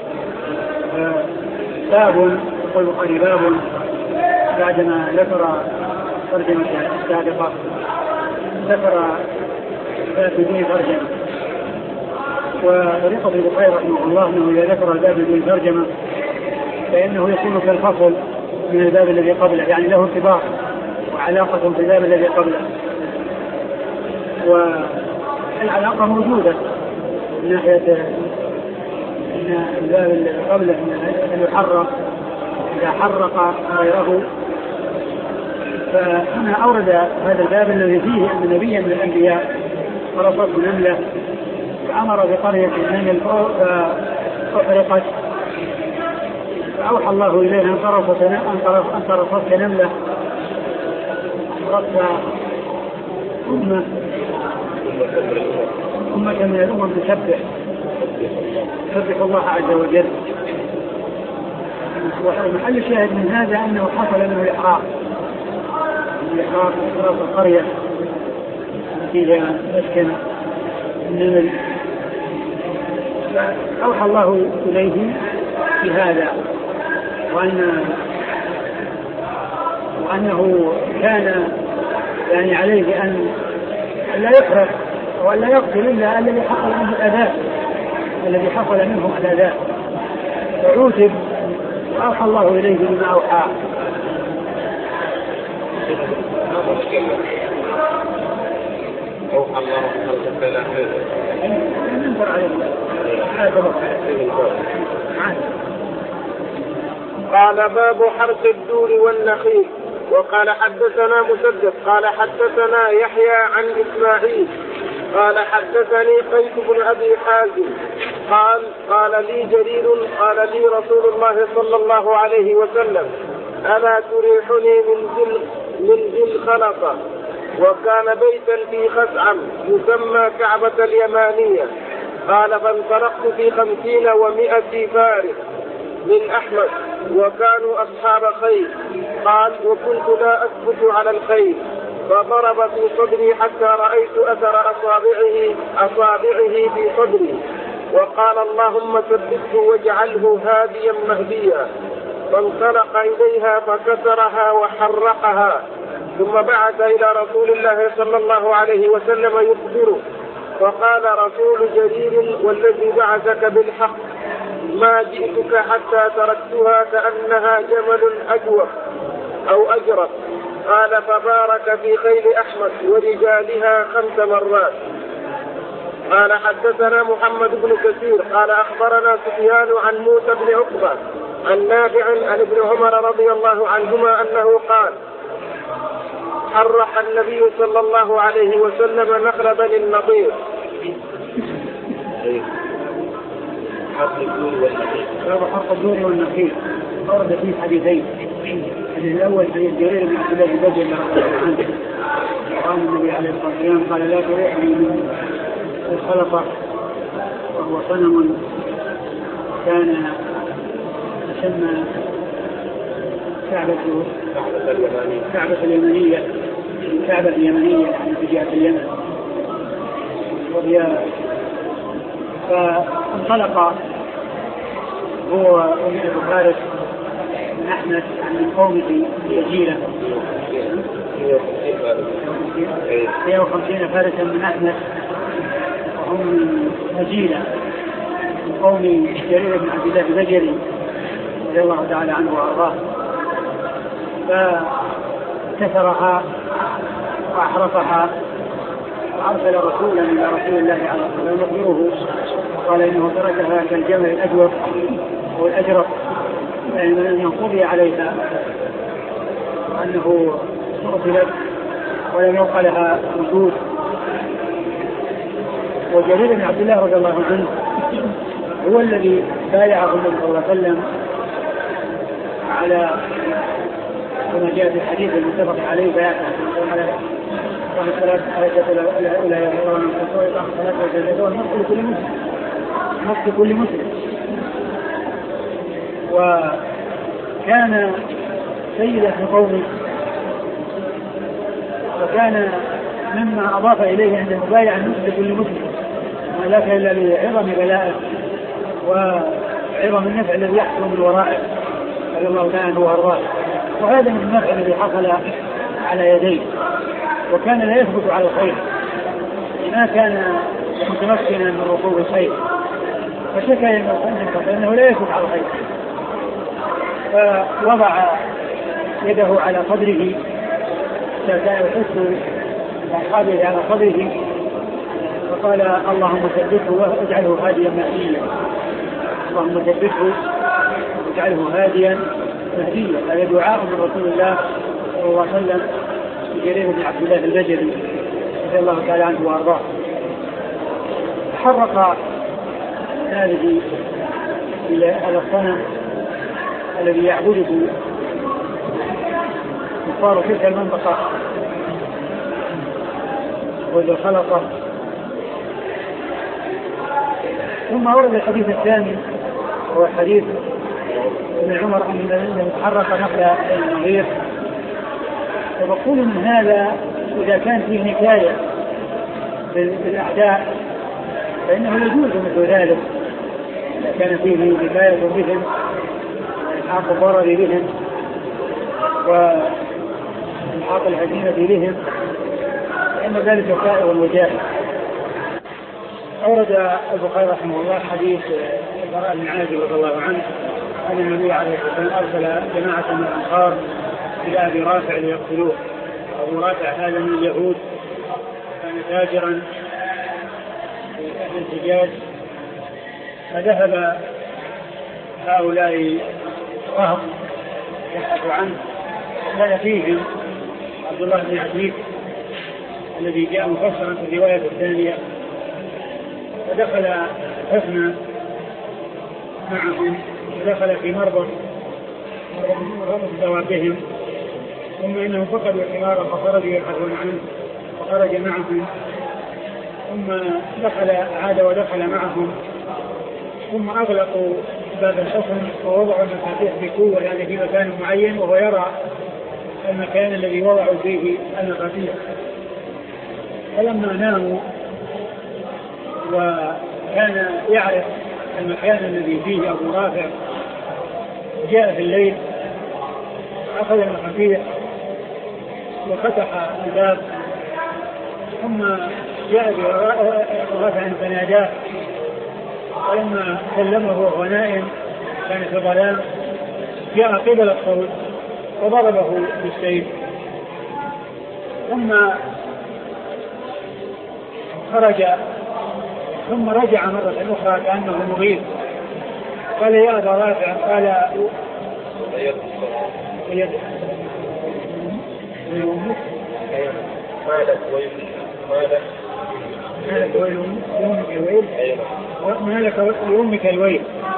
باب يقول البخاري باب بعدما ذكر ترجمة السابقة ذكر بدون ترجمة. وطريقة البخاري رحمه الله أنه إذا ذكر الباب بدون ترجمة فإنه يكون كالفصل من الباب الذي قبله يعني له ارتباط وعلاقة بالباب الذي قبله. والعلاقة موجودة من ناحية أن الباب الذي قبله أن يحرق إذا حرق غيره فهنا أورد هذا الباب الذي فيه أن نبيا من الأنبياء فرصت نملة فأمر بقرية النمل فأحرقت فأوحى الله إليها أن طرفت نملة أحرقت أمة أمة من الأمم تسبح تسبح الله عز وجل. ومحل الشاهد من هذا أنه حصل منه الإحراق الإحراق إحراق القرية التي هي مسكن النمل. أوحى الله إليه بهذا وأن وأنه كان يعني عليه أن لا يحرق وأن لا يقتل إلا الذي حصل منه الأذى الذي حصل منه الأذى فعوتب وأوحى الله إليه بما أوحى. أوحى الله ننظر عليه قال باب حرث الدور والنخيل. وقال حدثنا مسدد قال حدثنا يحيى عن إسماعيل قال حدثني قيس بن أبي حازم قال قال لي جرير قال لي رسول الله صلى الله عليه وسلم ألا تريحني من ذي من ذي الخلقة. وكان بيتا في خزعم يسمى كعبة اليمانية. قال فانطلقت في خمسين ومائة فارس من أحمد وكانوا أصحاب خيل. قال وكنت لا أثبت على الخيل فضرب في صدري حتى رأيت أثر أصابعه أصابعه في صدري وقال اللهم ثبته واجعله هاديا مهديا. فانطلق إليها فكسرها وحرقها ثم بعث إلى رسول الله صلى الله عليه وسلم يخبره. فقال رسول جرير والذي بعثك بالحق ما جئتك حتى تركتها كأنها جمل أجوف أو أجرف. قال فبارك في خيل أحمد ورجالها خمس مرات. قال حدثنا محمد بن كثير قال أخبرنا سفيان عن موسى بن عقبة عن نافع عن ابن عمر رضي الله عنهما أنه قال حرح النبي صلى الله عليه وسلم نخل بني النضير. حرق الدور والنخيل ورد فيه حديثين. الحديث الأول حديث جرير بن عبد الله البجلي رضي الله عنه قال النبي عليه الصلاة والسلام قال لا تريحني من الخلقة وهو صنم كان يسمى كعبة كعبة اليمنية كعبة اليمنية يعني في جهة اليمن. وهي فانطلق هو ومئة فارس من أحمد من قومه يجيلة مئة وخمسين فارسا من أحمد وهم من نجيلة من قوم جرير بن عبد الله البجلي رضي الله تعالى عنه وأرضاه. فكسرها وأحرقها وأرسل رسولا إلى رسول الله عليه الصلاة والسلام يخبره قال إنه تركها كالجمل الأجوف والأجرف يعني من أن ينقضي عليها أنه أرسلت ولم يبق لها وجود. وجرير بن عبد الله رضي الله عنه هو الذي بايعه النبي صلى الله عليه وسلم على كما جاء في الحديث المتفق عليه بيعته على الصلاة إلى نصف كل مسلم. وكان سيدا في قومه وكان مما أضاف إليه عند المبايع نصف كل مسلم ما لك إلا لعظم بلائه وعظم النفع الذي يحصل من ورائه رضي الله تعالى عنه وأرضاه. وهذا من النفع الذي حصل على يديه وكان لا يثبت على الخير ما كان متمكنا من ركوب الخير فشكى المصنف فإنه لا يثبت على الخير فوضع يده على صدره كان يحس بأصحابه على صدره فقال اللهم ثبته واجعله هاديا مهديا. اللهم ثبته واجعله هاديا مهديا. هذا دعاء من رسول الله صلى الله عليه وسلم جرير بن عبد الله البجلي رضي الله تعالى عنه وارضاه. تحرق هذه هذا الصنم الذي يعبده كفار تلك المنطقة وذو الخلقة. ثم ورد الحديث الثاني هو حديث ابن عمر أن تحرك نخل النظير. وبقول من هذا إذا كان فيه نكاية بالأعداء فإنه يجوز مثل ذلك، إذا كان فيه نكاية بهم إلحاق الضرر بهم وإلحاق الهزيمة بهم فإن ذلك سائغ وجائز. أورد البخاري رحمه الله حديث البراء بن عازب رضي الله عنه أن النبي عليه الصلاة والسلام أرسل جماعة من الأنصار إلى أبي رافع ليقتلوه. أبو رافع هذا من اليهود كان تاجرا في أهل الحجاز، فذهب هؤلاء رهط يبحث عنه، كان فيهم عبد الله بن عتيق الذي جاء مفسرا في الرواية الثانية، فدخل حفنة معهم ودخل في مربط مربط دوابهم، ثم إنهم فقدوا الحمار فخرجوا يبحثون عنه فخرج معهم، ثم دخل عاد ودخل معهم، ثم أغلقوا باب الحصن ووضعوا المفاتيح بقوة يعني في مكان معين وهو يرى المكان الذي وضعوا فيه المفاتيح. فلما ناموا وكان يعرف المكان الذي فيه أبو رافع جاء في الليل أخذ المفاتيح وفتح الباب، ثم جاء برافع فناداه، ولما كلمه وهو نائم كان في ظلام جاء قبل الصوت وضربه بالسيف، ثم خرج ثم رجع مرة أخرى كأنه مغيب. قال يا أبا رافع، قال يد مالك ويومك الويل مالك ويومك الويل.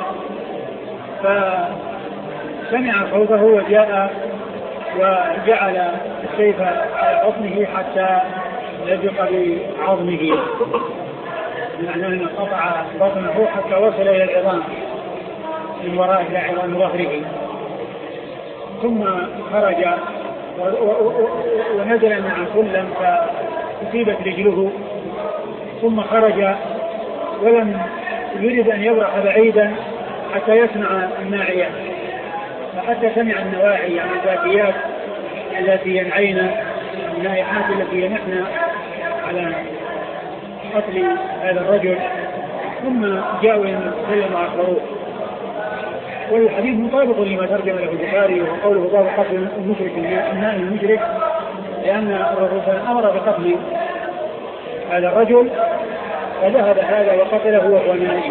فسمع صوته وجاء وجعل السيف على بطنه حتى لزق بعظمه، معناه أنه قطع بطنه حتى وصل إلى العظام من وراء إلى عظام ظهره، ثم خرج ونزل مع سلم فأصيبت رجله، ثم خرج ولم يريد أن يبرح بعيدا حتى يسمع الناعية، فحتى سمع النواعي يعني الذاتيات التي ينعين النائحات التي ينحن على قتل هذا الرجل، ثم جاءوا يتكلم على الخروج. والحديث مطابق لما ترجم له البخاري وقوله باب قتل المشرك النائم المشرك، لأن الرسول صلى الله عليه وسلم أمر بقتل هذا الرجل، فذهب هذا وقتله وهو نائم،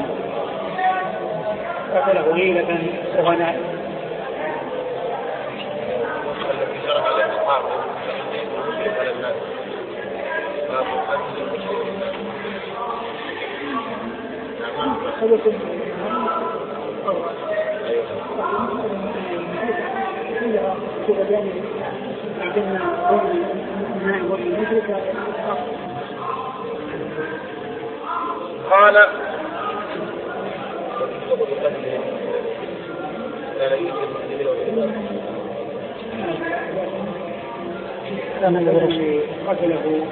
قتله ليلة وهو نائم. قال كان الذي قتله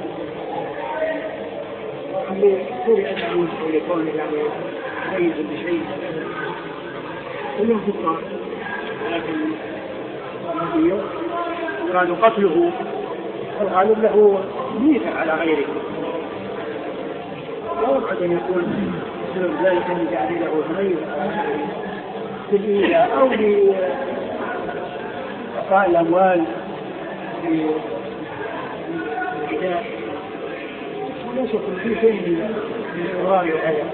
لكل أنه يكون يعني مميز بشيء كلهم كفار، لكن النبي يراد قتله الغالب له ميزة على غيره، لا يبعد أن يكون بسبب ذلك أن يجعل له مميز في الإيلاء أو لإعطاء الأموال في العداء، وليس في شيء من الإغرار وهذا.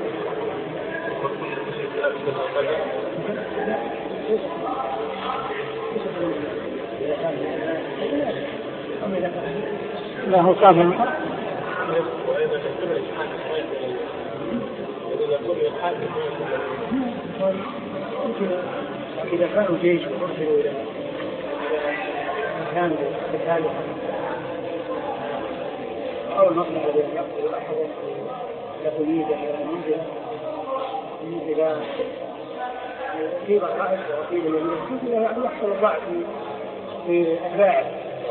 لا هو كافر. إذا كانوا جيش وأرسلوا إلى مكان قتال أو المصلحة بأن يقتلوا أحدا يقوليد إلى المنزل إلى في بقائد وفي اليمين يحصل الضعف في أتباعه.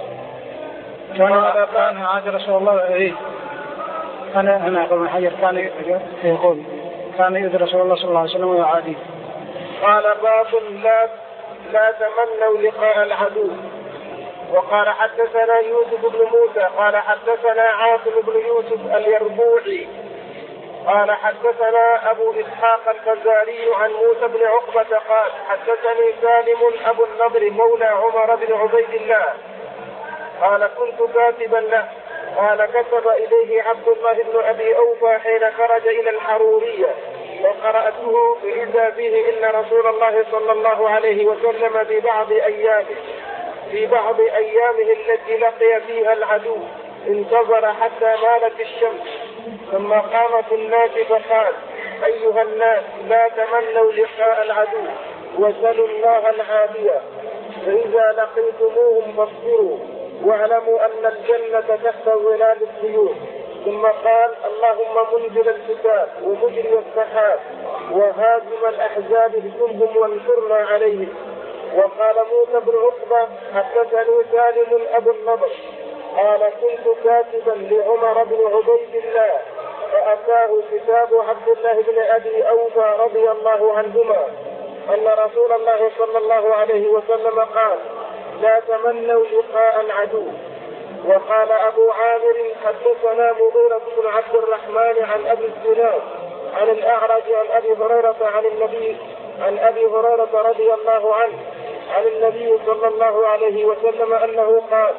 كان كان عاد رسول الله إيه أنا أنا أقول من حجر كان يقول كان يؤذي رسول الله صلى الله عليه وسلم ويعاديه. قال باب لا لا تمنوا لقاء العدو. وقال حدثنا يوسف بن موسى قال حدثنا عاصم بن يوسف اليربوعي قال حدثنا أبو إسحاق الفزاري عن موسى بن عقبة قال حدثني سالم أبو النضر مولى عمر بن عبيد الله قال كنت كاتبا له قال كتب إليه عبد الله بن أبي أوفى حين خرج إلى الحرورية وقرأته فإذا فيه إن رسول الله صلى الله عليه وسلم في بعض أيامه في بعض أيامه التي لقي فيها العدو انتظر حتى مالت الشمس ثم قام في الناس فقال أيها الناس لا تمنوا لقاء العدو وسلوا الله العافية فإذا لقيتموهم فاصبروا واعلموا أن الجنة تحت ظلال السيوف. ثم قال اللهم منزل الكتاب ومجري السحاب وهازم الأحزاب اهزمهم وانصرنا عليهم. وقال موسى بن عقبة حدثني سالم أبو النضر قال كنت كاتبا لعمر بن عبيد الله فأتاه كتاب عبد الله بن أبي أوفى رضي الله عنهما أن رسول الله صلى الله عليه وسلم قال لا تمنوا لقاء العدو. وقال أبو عامر حدثنا مغيرة بن عبد الرحمن عن أبي الزناد عن الأعرج عن أبي هريرة عن النبي عن أبي هريرة رضي الله عنه عن النبي صلى الله عليه وسلم أنه قال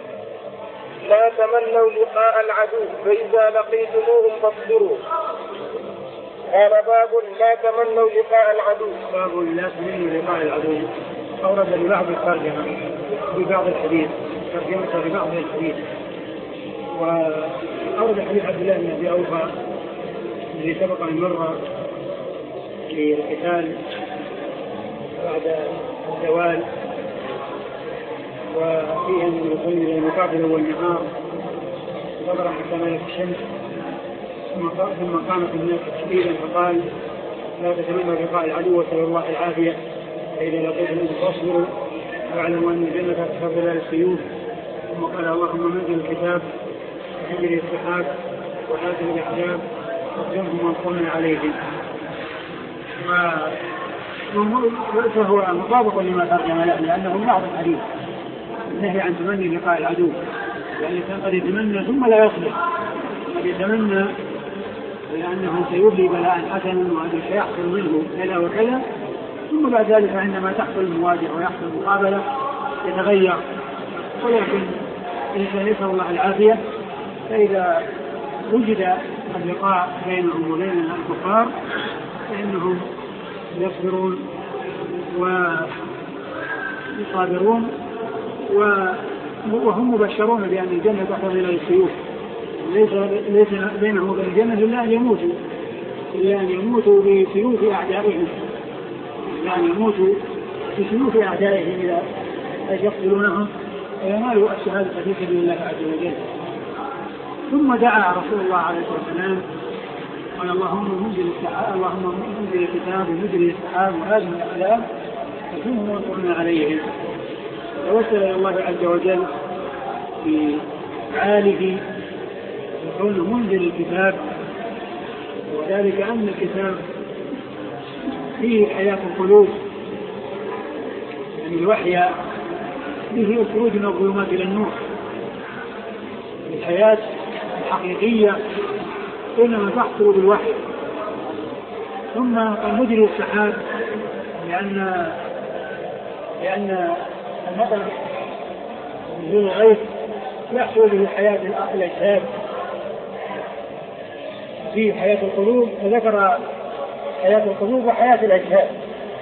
لا تمنوا لقاء العدو فإذا لقيتموهم فاصبروا. قال باب لا تمنوا لقاء العدو. باب لا تمنوا لقاء العدو أورد لبعض الترجمة ببعض الحديث ترجمة لبعض الحديث وأورد حديث عبد الله بن أبي أوفى الذي سبق أن مر في القتال بعد الزوال وفيه أن يصلي إلى المقابل والنهار انتظر حتى مالت الشمس ثم قام في الناس تشكيلا فقال لا تتمنوا لقاء العدو وسلوا الله العافية فإذا لقيتم فاصبروا واعلموا أن الجنة تحت ظلال السيوف. ثم قال اللهم منزل الكتاب وحجر السحاب وحاسب الأحزاب واهزمهم وانصرنا عليهم. فهو مطابق لما ترجم له لأنه من بعض الحديث النهي عن تمني لقاء العدو يعني قد يتمنى ثم لا يصبر قد يتمنى لأنه سيبلي بلاء حسنا وأن سيحصل منه كذا وكذا ثم بعد ذلك عندما تحصل المواجهة ويحصل المقابلة يتغير. ولكن الإنسان يسأل الله العافية فإذا وجد اللقاء بينهم وبين الكفار فإنهم يصبرون ويصابرون وهم مبشرون بأن الجنة تحت ظلال السيوف ليس ليس بينهم وبين الجنة إلا أن يموتوا إلا أن يموتوا بسيوف أعدائهم يعني يموتوا بسيوف أعدائهم إذا يقتلونهم وينالوا الشهادة في سبيل الله عز وجل. ثم دعا رسول الله عليه الصلاة والسلام قال اللهم منزل السحاب اللهم منزل الكتاب ومجري السحاب وهذه الأحلام فكلهم وانصرنا عليهم. توسل إلى الله عز وجل بعاله وكونه منزل الكتاب وذلك أن الكتاب فيه حياة القلوب يعني الوحي فيه الخروج من الظلمات إلى النور. الحياة الحقيقية إنما تحصل بالوحي. ثم المجري السحاب لأن لأن المطر نزول الغيث يحصل به حياة الأجساد فيه حياة القلوب فذكر حياة القلوب وحياة الأجساد.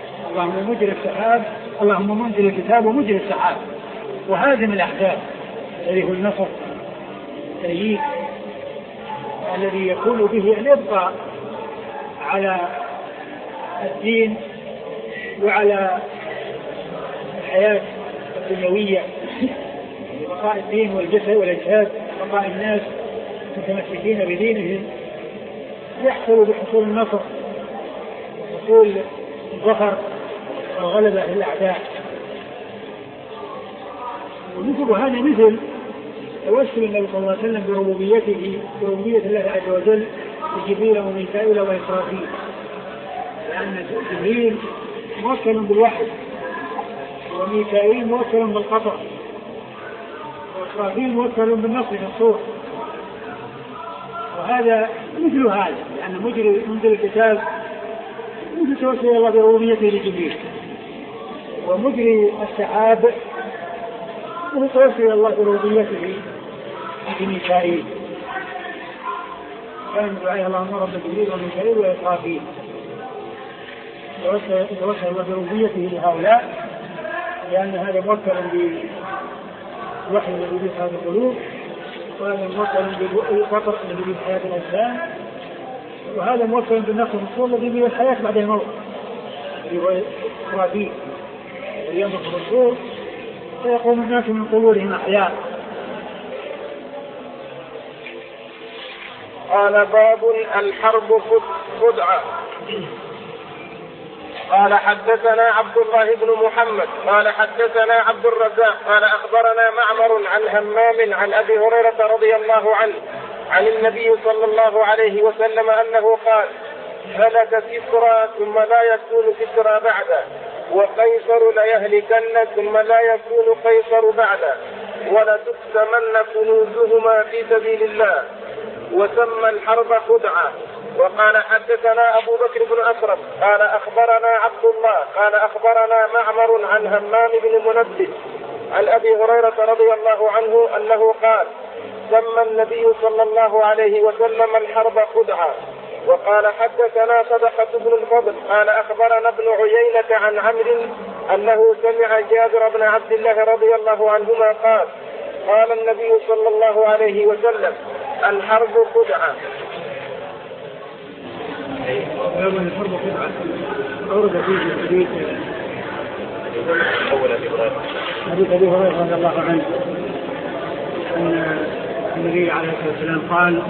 اللهم مجري السحاب اللهم منزل الكتاب ومجري السحاب وهازم الأحزاب الذي هو النصر التأييد الذي يكون به أن يبقى على الدين وعلى الحياة الدنيوية بقاء الدين والجسد والأجساد بقاء الناس متمسكين بدينهم يحصل بحصول النصر وحصول الظفر وغلبة الأعداء. ومثل هذا مثل توسل النبي صلى الله عليه وسلم بربوبيته بربوبية الله عز وجل لجبريل وميكائيل وإسرافيل، لأن جبريل موكل بالوحي وميكائيل موكل بالقطر وإسرافيل موكل بالنصر في الصور. وهذا مثل هذا لأن مجري منزل الكتاب مثل توسل الله بربوبيته لجبريل، ومجري السحاب مثل توسل الله بربوبيته لميكائيل. كان دعاء اللهم رب جبريل وميكائيل وإسرافيل توسل الله بربوبيته لهؤلاء، لأن هذا موكل بالوحي الذي به هذه القلوب، وهذا موكل بالقطر الذي به حياة الأجسام، وهذا موكل بالنصر الصور الذي به الحياة بعد الموت الذي هو إسرافيل وينفخ في الصور فيقوم الناس من قبورهم أحياء. قال باب الحرب خدعة. قال حدثنا عبد الله بن محمد قال حدثنا عبد الرزاق قال أخبرنا معمر عن همام عن أبي هريرة رضي الله عنه عن النبي صلى الله عليه وسلم أنه قال: هلك كسرى ثم لا يكون كسرى بعده، وقيصر ليهلكن ثم لا يكون قيصر بعده، ولتقسمن كنوزهما في سبيل الله. وسمى الحرب خدعة. وقال حدثنا أبو بكر بن أسرم قال أخبرنا عبد الله قال أخبرنا معمر عن همام بن منبه عن أبي هريرة رضي الله عنه أنه قال: سمى النبي صلى الله عليه وسلم الحرب خدعة. وقال حدثنا صدقة بن الفضل قال أخبرنا ابن عيينة عن عمرو أنه سمع جابر بن عبد الله رضي الله عنهما قال: قال النبي صلى الله عليه وسلم: الحرب خدعة. الحرب خدعة أورد فيه حديث حديث أبي هريرة رضي الله عنه أن النبي عليه الصلاة والسلام قال: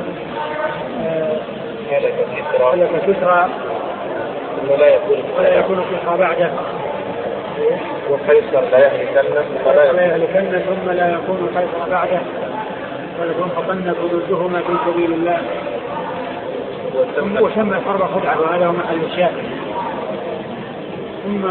هلك كسرى ولا يكون كسرى بعده، وقيصر لا يهلكن ثم لا يكون قيصر بعده، ولتنفقن كنوزهما في سبيل الله. وسمى الحرب خدعة، وهذا هو محل الشاهد. ثم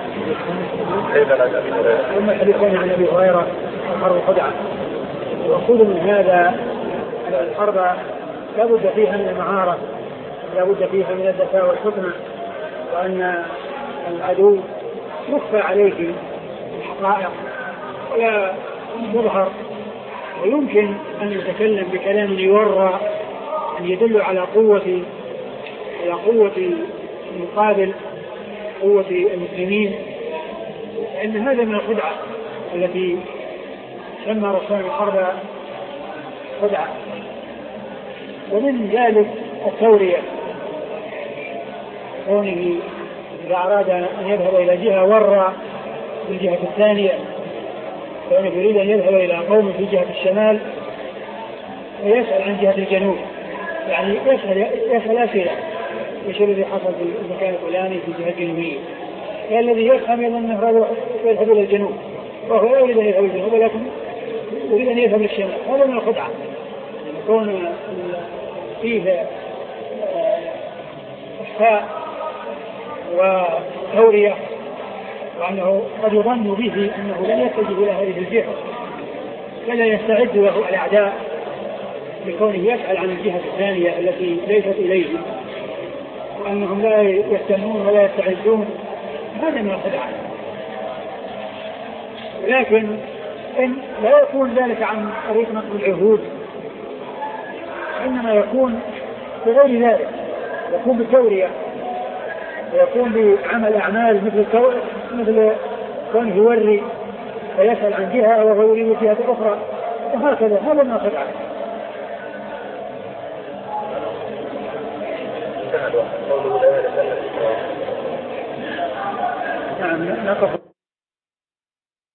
ثم حديثنا عن أبي هريرة الحرب خدعة. وأقول من هذا أن الحرب لا بد فيها من المهارة، لا بد فيها من الذكاء والحكمة، وأن العدو يخفى عليه الحقائق ولا يظهر، ويمكن أن يتكلم بكلام يورى أن يدل على قوة على قوة المقابل، قوة المسلمين، لأن هذا من الخدعة التي سمى رسول الحرب خدعة. ومن ذلك التورية، كونه إذا أراد أن يذهب إلى جهة ورى في الجهة الثانية، كونه يريد أن يذهب إلى قوم في جهة الشمال ويسأل عن جهة الجنوب، يعني يسأل يسأل أسئلة: ايش الذي حصل في المكان الفلاني في الجهة الجنوبية؟ الذي يفهم يظن أنه يذهب إلى الجنوب، وهو لا يريد أن يذهب إلى الجنوب ولكن يريد أن يذهب للشمال. هذا من الخدعة، يكون فيه إخفاء وتورية، وأنه قد يظن به أنه لن يتجه إلى هذه الجهة، فلا يستعد له الأعداء لكونه يسأل عن الجهة الثانية التي ليست إليه، وأنهم لا يهتمون ولا يستعدون. هذا من الخدعة. لكن إن لا يكون ذلك عن طريق نقض العهود، إنما يكون بغير ذلك، يكون بالتورية، ويكون بعمل أعمال مثل مثل كونه يوري فيسأل عن جهة وهو يريد جهة أخرى، وهكذا هذا ما خدعه. نعم نقف.